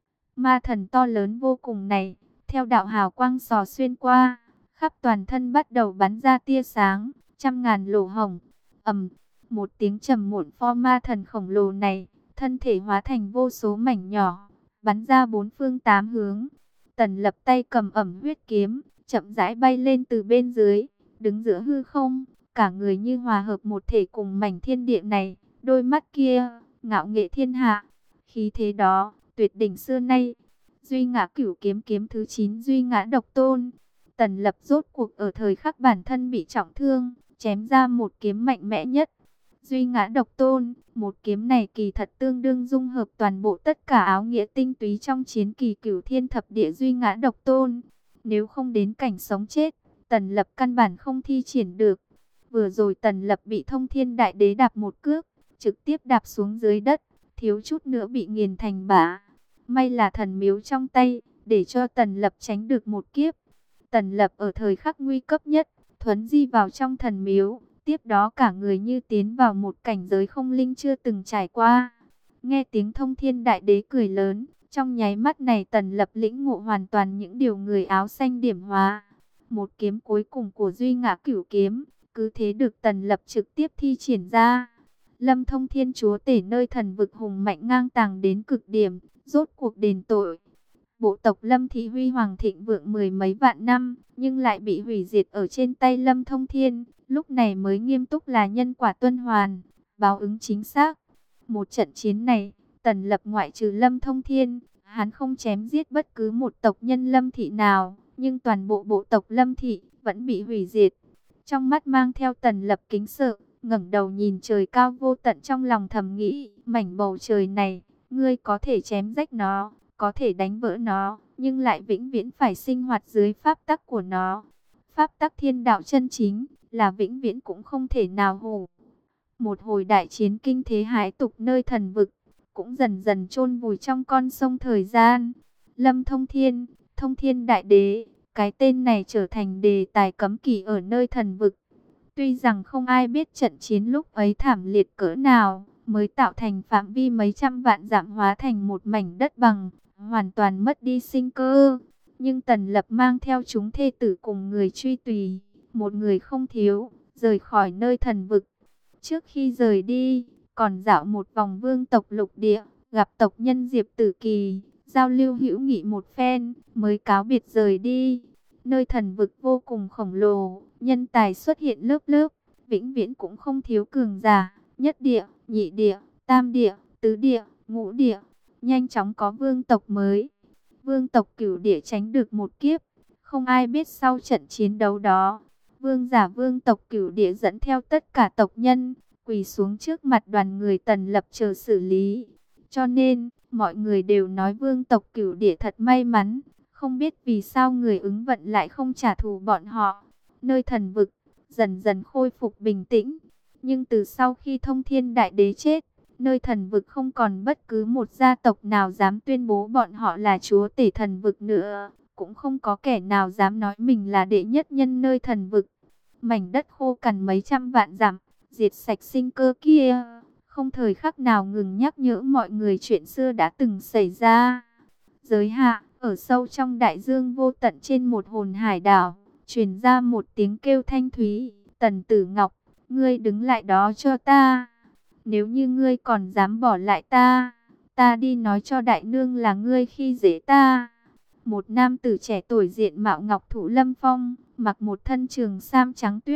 Ma thần to lớn vô cùng này, theo đạo hào quang xò xuyên qua, khắp toàn thân bắt đầu bắn ra tia sáng, trăm ngàn lỗ hổng. Ầm, một tiếng trầm muộn, pho ma thần khổng lồ này, thân thể hóa thành vô số mảnh nhỏ, bắn ra bốn phương tám hướng. Tần Lập tay cầm ẩm huyết kiếm, chậm rãi bay lên từ bên dưới, đứng giữa hư không, cả người như hòa hợp một thể cùng mảnh thiên địa này, đôi mắt kia, ngạo nghệ thiên hạ, khí thế đó, tuyệt đỉnh xưa nay. Duy Ngã Cửu Kiếm kiếm thứ chín Duy Ngã Độc Tôn. Tần Lập rốt cuộc ở thời khắc bản thân bị trọng thương, chém ra một kiếm mạnh mẽ nhất. Duy Ngã Độc Tôn, một kiếm này kỳ thật tương đương dung hợp toàn bộ tất cả áo nghĩa tinh túy trong chiến kỳ Cửu Thiên Thập Địa Duy Ngã Độc Tôn. Nếu không đến cảnh sống chết, Tần Lập căn bản không thi triển được. Vừa rồi Tần Lập bị Thông Thiên Đại Đế đạp một cước, trực tiếp đạp xuống dưới đất, thiếu chút nữa bị nghiền thành bã. May là thần miếu trong tay, để cho Tần Lập tránh được một kiếp. Tần Lập ở thời khắc nguy cấp nhất, thuấn di vào trong thần miếu, tiếp đó cả người như tiến vào một cảnh giới không linh chưa từng trải qua. Nghe tiếng Thông Thiên Đại Đế cười lớn, trong nháy mắt này Tần Lập lĩnh ngộ hoàn toàn những điều người áo xanh điểm hóa. Một kiếm cuối cùng của Duy Ngã Cửu Kiếm, cứ thế được Tần Lập trực tiếp thi triển ra. Lâm Thông Thiên Chúa Tể nơi thần vực hùng mạnh ngang tàng đến cực điểm, rốt cuộc đền tội. Bộ tộc Lâm Thị huy hoàng thịnh vượng mười mấy vạn năm, nhưng lại bị hủy diệt ở trên tay Lâm Thông Thiên, lúc này mới nghiêm túc là nhân quả tuần hoàn, báo ứng chính xác. Một trận chiến này, Tần Lập ngoại trừ Lâm Thông Thiên, hắn không chém giết bất cứ một tộc nhân Lâm Thị nào, nhưng toàn bộ bộ tộc Lâm Thị vẫn bị hủy diệt. Trong mắt mang theo Tần Lập kính sợ, ngẩng đầu nhìn trời cao vô tận, trong lòng thầm nghĩ, mảnh bầu trời này, ngươi có thể chém rách nó, có thể đánh vỡ nó, nhưng lại vĩnh viễn phải sinh hoạt dưới pháp tắc của nó. Pháp tắc thiên đạo chân chính, là vĩnh viễn cũng không thể nào hủ. Một hồi đại chiến kinh thế hãi tục nơi thần vực, cũng dần dần chôn vùi trong con sông thời gian. Lâm Thông Thiên, Thông Thiên Đại Đế, cái tên này trở thành đề tài cấm kỵ ở nơi thần vực. Tuy rằng không ai biết trận chiến lúc ấy thảm liệt cỡ nào, mới tạo thành phạm vi mấy trăm vạn dặm hóa thành một mảnh đất bằng, hoàn toàn mất đi sinh cơ. Nhưng Tần Lập mang theo chúng thê tử cùng người truy tùy, một người không thiếu, rời khỏi nơi thần vực. Trước khi rời đi, còn dạo một vòng vương tộc lục địa, gặp tộc nhân Diệp Tử Kỳ, giao lưu hữu nghị một phen, mới cáo biệt rời đi. Nơi thần vực vô cùng khổng lồ, nhân tài xuất hiện lớp lớp, vĩnh viễn cũng không thiếu cường giả, nhất địa, nhị địa, tam địa, tứ địa, ngũ địa, nhanh chóng có vương tộc mới. Vương tộc Cửu Địa tránh được một kiếp, không ai biết sau trận chiến đấu đó, vương giả vương tộc Cửu Địa dẫn theo tất cả tộc nhân, quỳ xuống trước mặt đoàn người Tần Lập chờ xử lý. Cho nên, mọi người đều nói vương tộc Cửu Địa thật may mắn, không biết vì sao người ứng vận lại không trả thù bọn họ. Nơi thần vực, dần dần khôi phục bình tĩnh. Nhưng từ sau khi Thông Thiên Đại Đế chết, nơi thần vực không còn bất cứ một gia tộc nào dám tuyên bố bọn họ là chúa tể thần vực nữa. Cũng không có kẻ nào dám nói mình là đệ nhất nhân nơi thần vực. Mảnh đất khô cằn mấy trăm vạn dặm, diệt sạch sinh cơ kia, không thời khắc nào ngừng nhắc nhở mọi người chuyện xưa đã từng xảy ra. Giới hạ, ở sâu trong đại dương vô tận trên một hồn hải đảo, truyền ra một tiếng kêu thanh thúy. Tần Tử Ngọc, ngươi đứng lại đó cho ta. Nếu như ngươi còn dám bỏ lại ta, ta đi nói cho đại nương là ngươi khi dễ ta. Một nam tử trẻ tuổi diện mạo ngọc thụ lâm phong, mặc một thân trường sam trắng tuyết,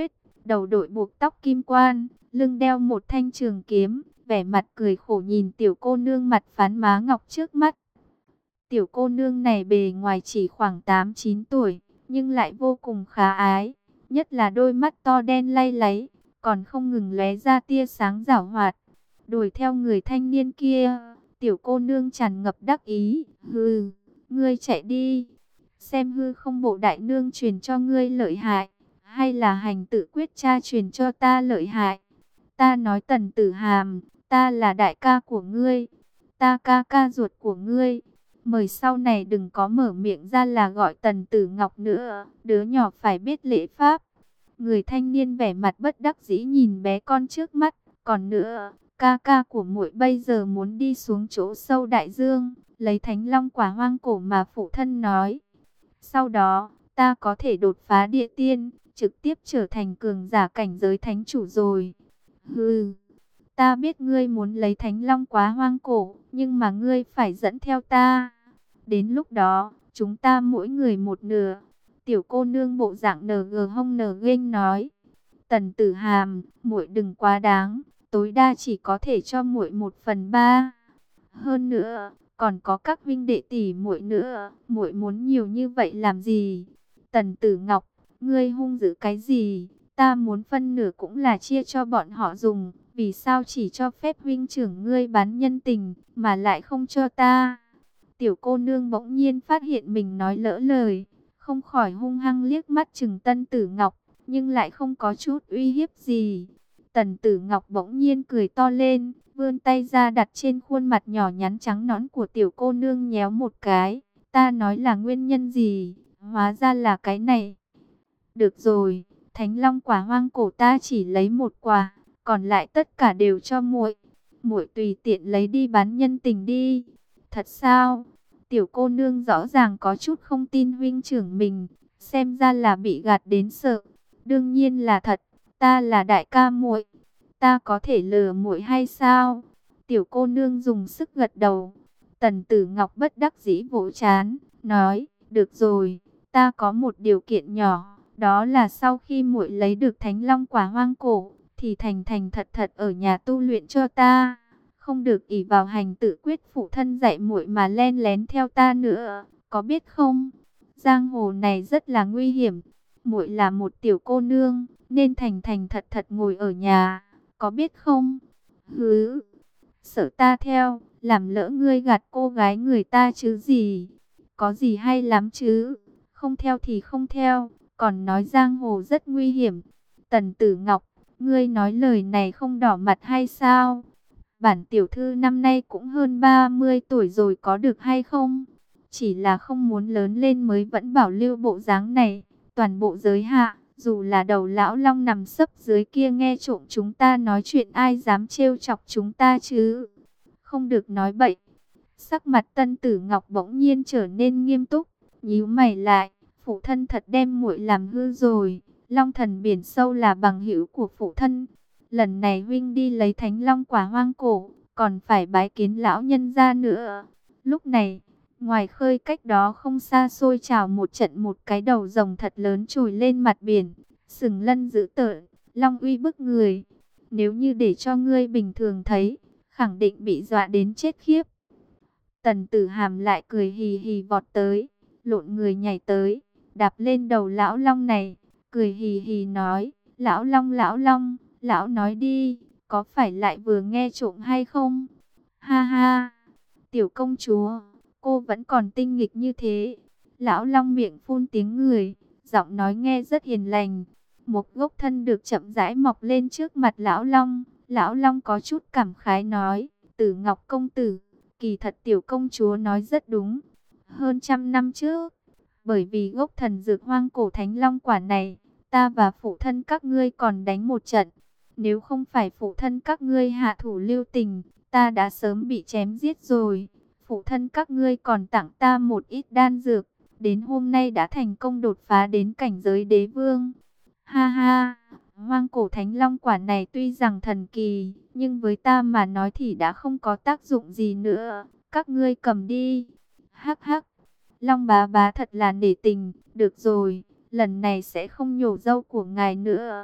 đầu đội buộc tóc kim quan, lưng đeo một thanh trường kiếm, vẻ mặt cười khổ nhìn tiểu cô nương mặt phán má ngọc trước mắt. Tiểu cô nương này bề ngoài chỉ khoảng tám chín tuổi, nhưng lại vô cùng khả ái, nhất là đôi mắt to đen lay láy, còn không ngừng lóe ra tia sáng giảo hoạt. Đuổi theo người thanh niên kia, tiểu cô nương tràn ngập đắc ý, hừ, ngươi chạy đi, xem hư không bộ đại nương truyền cho ngươi lợi hại, hay là hành tự quyết cha truyền cho ta lợi hại. Ta nói Tần Tử Hàm, ta là đại ca của ngươi, ta ca ca ruột của ngươi. Mời sau này đừng có mở miệng ra là gọi Tần Tử Ngọc nữa, đứa nhỏ phải biết lễ pháp. Người thanh niên vẻ mặt bất đắc dĩ nhìn bé con trước mắt, còn nữa, ca ca của muội bây giờ muốn đi xuống chỗ sâu đại dương, lấy Thánh Long quả hoang cổ mà phụ thân nói. Sau đó, ta có thể đột phá địa tiên, trực tiếp trở thành cường giả cảnh giới thánh chủ rồi. Hừ, ta biết ngươi muốn lấy Thánh Long quá hoang cổ, nhưng mà ngươi phải dẫn theo ta. Đến lúc đó, chúng ta mỗi người một nửa. Tiểu cô nương bộ dạng nờ gờ hông nờ ghênh nói. Tần Tử Hàm, muội đừng quá đáng, tối đa chỉ có thể cho muội một phần ba. Hơn nữa, còn có các huynh đệ tỷ muội nữa, muội muốn nhiều như vậy làm gì? Tần Tử Ngọc, ngươi hung dữ cái gì? Ta muốn phân nửa cũng là chia cho bọn họ dùng, vì sao chỉ cho phép huynh trưởng ngươi bán nhân tình, mà lại không cho ta? Tiểu cô nương bỗng nhiên phát hiện mình nói lỡ lời, không khỏi hung hăng liếc mắt chừng Tân Tử Ngọc, nhưng lại không có chút uy hiếp gì. Tần Tử Ngọc bỗng nhiên cười to lên, vươn tay ra đặt trên khuôn mặt nhỏ nhắn trắng nõn của tiểu cô nương nhéo một cái. Ta nói là nguyên nhân gì, hóa ra là cái này. Được rồi, Thánh Long quả hoang cổ ta chỉ lấy một quả, còn lại tất cả đều cho muội. Muội tùy tiện lấy đi bán nhân tình đi. Thật sao? Tiểu cô nương rõ ràng có chút không tin huynh trưởng mình, xem ra là bị gạt đến sợ. Đương nhiên là thật, ta là đại ca muội, ta có thể lừa muội hay sao? Tiểu cô nương dùng sức gật đầu. Tần Tử Ngọc bất đắc dĩ vỗ chán, nói, được rồi, ta có một điều kiện nhỏ, đó là sau khi muội lấy được Thánh Long quả hoang cổ, thì thành thành thật thật ở nhà tu luyện cho ta. Không được ỷ vào hành tự quyết phụ thân dạy muội mà len lén theo ta nữa, có biết không? Giang hồ này rất là nguy hiểm. Muội là một tiểu cô nương, nên thành thành thật thật ngồi ở nhà, có biết không? Hứ, sợ ta theo, làm lỡ ngươi gạt cô gái người ta chứ gì? Có gì hay lắm chứ? Không theo thì không theo, còn nói giang hồ rất nguy hiểm. Tần Tử Ngọc, ngươi nói lời này không đỏ mặt hay sao? Bản tiểu thư năm nay cũng hơn ba mươi tuổi rồi có được hay không? Chỉ là không muốn lớn lên mới vẫn bảo lưu bộ dáng này. Toàn bộ giới hạ, dù là đầu lão long nằm sấp dưới kia nghe trộm chúng ta nói chuyện, ai dám trêu chọc chúng ta chứ? Không được nói bậy. Sắc mặt Tân Tử Ngọc bỗng nhiên trở nên nghiêm túc, nhíu mày lại. Phụ thân thật đem muội làm hư rồi. Long thần biển sâu là bằng hữu của phụ thân. Lần này huynh đi lấy Thánh Long quả hoang cổ, còn phải bái kiến lão nhân gia nữa. Lúc này, ngoài khơi cách đó không xa xôi trào một trận một cái đầu rồng thật lớn trồi lên mặt biển, sừng lân dữ tợn, long uy bức người. Nếu như để cho ngươi bình thường thấy, khẳng định bị dọa đến chết khiếp. Tần Tử Hàm lại cười hì hì vọt tới, lộn người nhảy tới, đạp lên đầu lão long này, cười hì hì nói, lão long lão long, lão nói đi, có phải lại vừa nghe trộm hay không? Ha ha, tiểu công chúa, cô vẫn còn tinh nghịch như thế. Lão long miệng phun tiếng người, giọng nói nghe rất hiền lành. Một gốc thân được chậm rãi mọc lên trước mặt lão long. Lão long có chút cảm khái nói, Tử Ngọc công tử, kỳ thật tiểu công chúa nói rất đúng. Hơn trăm năm trước, bởi vì gốc thần dược hoang cổ Thánh Long quả này, ta và phụ thân các ngươi còn đánh một trận. Nếu không phải phụ thân các ngươi hạ thủ lưu tình, ta đã sớm bị chém giết rồi. Phụ thân các ngươi còn tặng ta một ít đan dược, đến hôm nay đã thành công đột phá đến cảnh giới đế vương. Ha ha, hoang cổ Thánh Long quả này tuy rằng thần kỳ, nhưng với ta mà nói thì đã không có tác dụng gì nữa. Các ngươi cầm đi. Hắc hắc, Long bá bá thật là nể tình. Được rồi, lần này sẽ không nhổ râu của ngài nữa.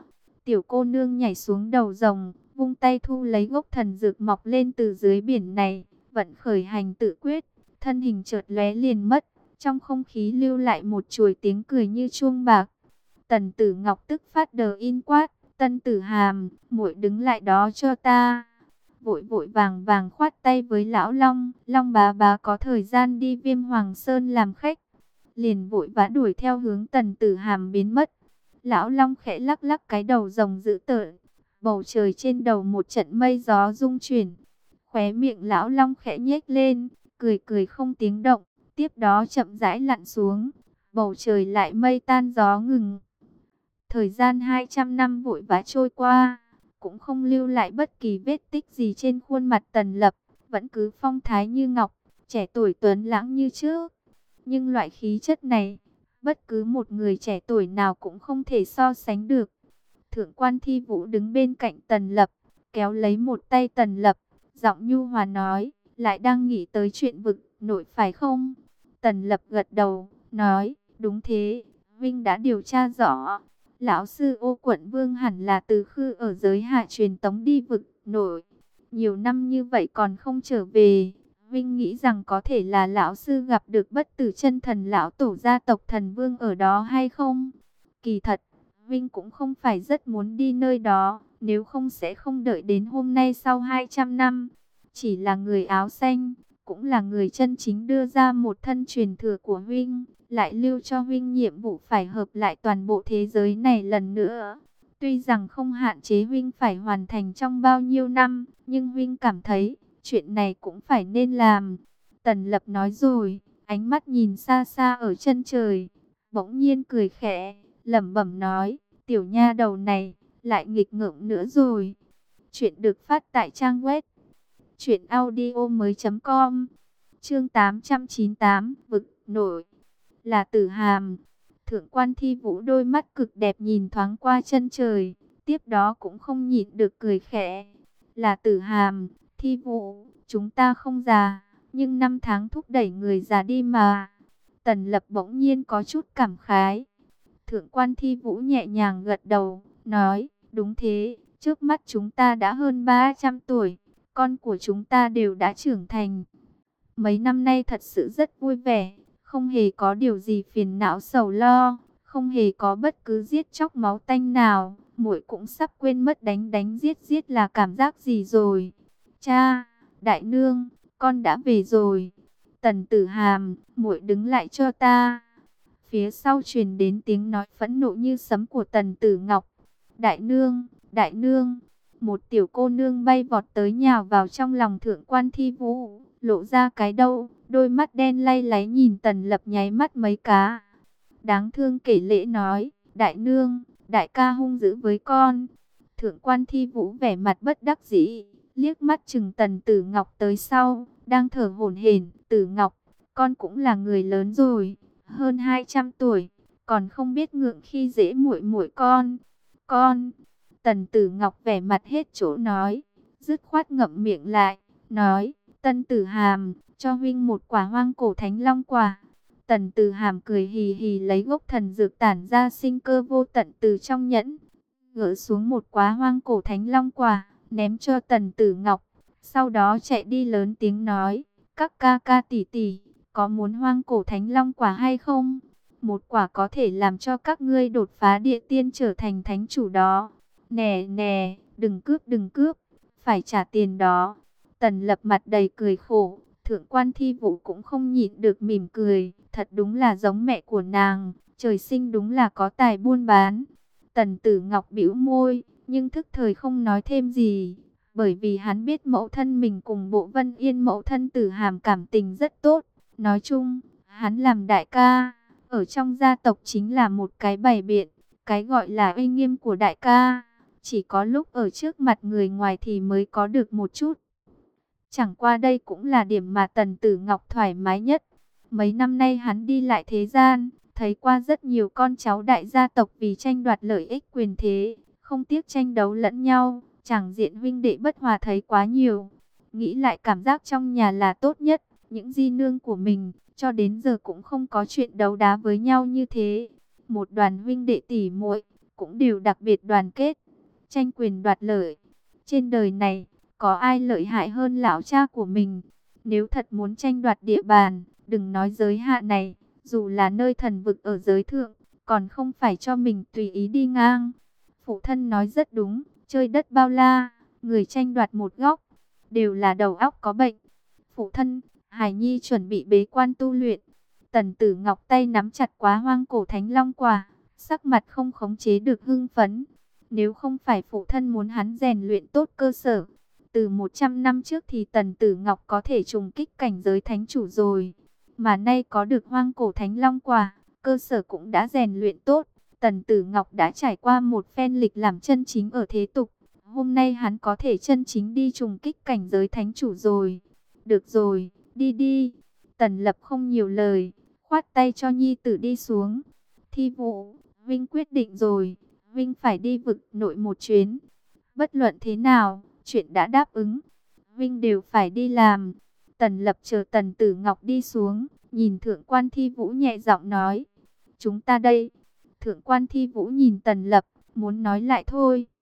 Tiểu cô nương nhảy xuống đầu rồng, vung tay thu lấy gốc thần dược mọc lên từ dưới biển này, vận khởi hành tự quyết, thân hình chợt lóe liền mất, trong không khí lưu lại một chuỗi tiếng cười như chuông bạc. Tần Tử Ngọc tức phát đờ in quát, Tân Tử Hàm, muội đứng lại đó cho ta. Vội vội vàng vàng khoát tay với lão Long, Long bá bá có thời gian đi Viêm Hoàng Sơn làm khách, liền vội vã đuổi theo hướng Tần Tử Hàm biến mất. Lão Long khẽ lắc lắc cái đầu rồng dữ tợn, bầu trời trên đầu một trận mây gió rung chuyển, khóe miệng lão Long khẽ nhếch lên, cười cười không tiếng động, tiếp đó chậm rãi lặn xuống, bầu trời lại mây tan gió ngừng. Thời gian hai trăm năm vội vã trôi qua, cũng không lưu lại bất kỳ vết tích gì trên khuôn mặt Tần Lập, vẫn cứ phong thái như ngọc, trẻ tuổi tuấn lãng như trước. Nhưng loại khí chất này, bất cứ một người trẻ tuổi nào cũng không thể so sánh được. Thượng quan Thi Vũ đứng bên cạnh Tần Lập, kéo lấy một tay Tần Lập, giọng nhu hòa nói, lại đang nghĩ tới chuyện vực nội phải không? Tần Lập gật đầu, nói, đúng thế, Vinh đã điều tra rõ. Lão sư Ô Quận Vương hẳn là từ Khư ở giới hạ truyền tống đi vực nội. Nhiều năm như vậy còn không trở về. Vinh nghĩ rằng có thể là lão sư gặp được bất tử chân thần lão tổ gia tộc thần vương ở đó hay không? Kỳ thật, Vinh cũng không phải rất muốn đi nơi đó, nếu không sẽ không đợi đến hôm nay sau hai trăm năm. Chỉ là người áo xanh, cũng là người chân chính đưa ra một thân truyền thừa của Vinh, lại lưu cho Vinh nhiệm vụ phải hợp lại toàn bộ thế giới này lần nữa. Tuy rằng không hạn chế Vinh phải hoàn thành trong bao nhiêu năm, nhưng Vinh cảm thấy chuyện này cũng phải nên làm. Tần Lập nói rồi, ánh mắt nhìn xa xa ở chân trời, bỗng nhiên cười khẽ, lẩm bẩm nói, tiểu nha đầu này lại nghịch ngợm nữa rồi. Chuyện được phát tại trang web truyện audio mới.com. Chương tám trăm chín mươi tám, vực nội. Là Tử Hàm. Thượng quan Thi Vũ đôi mắt cực đẹp nhìn thoáng qua chân trời, tiếp đó cũng không nhịn được cười khẽ. Là Tử Hàm, Thi Vũ, chúng ta không già, nhưng năm tháng thúc đẩy người già đi mà. Tần Lập bỗng nhiên có chút cảm khái. Thượng quan Thi Vũ nhẹ nhàng gật đầu, nói, đúng thế, trước mắt chúng ta đã hơn ba trăm tuổi, con của chúng ta đều đã trưởng thành. Mấy năm nay thật sự rất vui vẻ, không hề có điều gì phiền não sầu lo, không hề có bất cứ giết chóc máu tanh nào, muội cũng sắp quên mất đánh đánh giết giết là cảm giác gì rồi. Cha, đại nương, con đã về rồi. Tần Tử Hàm, muội đứng lại cho ta. Phía sau truyền đến tiếng nói phẫn nộ như sấm của Tần Tử Ngọc. Đại nương, đại nương. Một tiểu cô nương bay vọt tới nhào vào trong lòng thượng quan Thi Vũ, lộ ra cái đầu, đôi mắt đen lay láy nhìn Tần Lập nháy mắt mấy cá. Đáng thương kể lễ nói, đại nương, đại ca hung dữ với con. Thượng quan Thi Vũ vẻ mặt bất đắc dĩ, liếc mắt chừng Tần Tử Ngọc tới sau, đang thở hổn hển. Tử Ngọc, con cũng là người lớn rồi, hơn hai trăm tuổi, còn không biết ngượng khi dễ muội muội con. Con, Tần Tử Ngọc vẻ mặt hết chỗ nói, dứt khoát ngậm miệng lại, nói, Tân Tử Hàm, cho huynh một quả hoang cổ thánh long quả. Tần Tử Hàm cười hì hì lấy gốc thần dược tản ra sinh cơ vô tận từ trong nhẫn, gỡ xuống một quả hoang cổ thánh long quả, ném cho Tần Tử Ngọc, sau đó chạy đi lớn tiếng nói, các ca ca tỷ tỷ, có muốn hoang cổ thánh long quả hay không? Một quả có thể làm cho các ngươi đột phá địa tiên trở thành thánh chủ đó. Nè nè, đừng cướp đừng cướp, phải trả tiền đó. Tần Lập mặt đầy cười khổ, thượng quan Thi Vũ cũng không nhịn được mỉm cười, thật đúng là giống mẹ của nàng, trời sinh đúng là có tài buôn bán. Tần Tử Ngọc bĩu môi, nhưng thức thời không nói thêm gì, bởi vì hắn biết mẫu thân mình cùng Bộ Vân Yên mẫu thân Tử Hàm cảm tình rất tốt. Nói chung, hắn làm đại ca, ở trong gia tộc chính là một cái bày biện, cái gọi là uy nghiêm của đại ca, chỉ có lúc ở trước mặt người ngoài thì mới có được một chút. Chẳng qua đây cũng là điểm mà Tần Tử Ngọc thoải mái nhất. Mấy năm nay hắn đi lại thế gian, thấy qua rất nhiều con cháu đại gia tộc vì tranh đoạt lợi ích quyền thế, không tiếc tranh đấu lẫn nhau, chẳng diện huynh đệ bất hòa thấy quá nhiều. Nghĩ lại cảm giác trong nhà là tốt nhất, những di nương của mình, cho đến giờ cũng không có chuyện đấu đá với nhau như thế. Một đoàn huynh đệ tỷ muội cũng đều đặc biệt đoàn kết. tranh quyền đoạt lợi. Trên đời này, có ai lợi hại hơn lão cha của mình? Nếu thật muốn tranh đoạt địa bàn, đừng nói giới hạ này, dù là nơi thần vực ở giới thượng, còn không phải cho mình tùy ý đi ngang. Phụ thân nói rất đúng, chơi đất bao la, người tranh đoạt một góc, đều là đầu óc có bệnh. Phụ thân, Hải Nhi chuẩn bị bế quan tu luyện. Tần Tử Ngọc tay nắm chặt quá hoang cổ thánh long quả, sắc mặt không khống chế được hưng phấn. Nếu không phải phụ thân muốn hắn rèn luyện tốt cơ sở, từ một trăm năm trước thì Tần Tử Ngọc có thể trùng kích cảnh giới thánh chủ rồi. Mà nay có được hoang cổ thánh long quả, cơ sở cũng đã rèn luyện tốt. Tần Tử Ngọc đã trải qua một phen lịch làm chân chính ở thế tục. Hôm nay hắn có thể chân chính đi trùng kích cảnh giới thánh chủ rồi. Được rồi, đi đi. Tần Lập không nhiều lời, khoát tay cho nhi tử đi xuống. Thi Vũ, Vinh quyết định rồi, Vinh phải đi vực nội một chuyến. Bất luận thế nào, chuyện đã đáp ứng, Vinh đều phải đi làm. Tần Lập chờ Tần Tử Ngọc đi xuống, nhìn Thượng quan Thi Vũ nhẹ giọng nói, chúng ta đây. Thượng quan Thi Vũ nhìn Tần Lập, muốn nói lại thôi.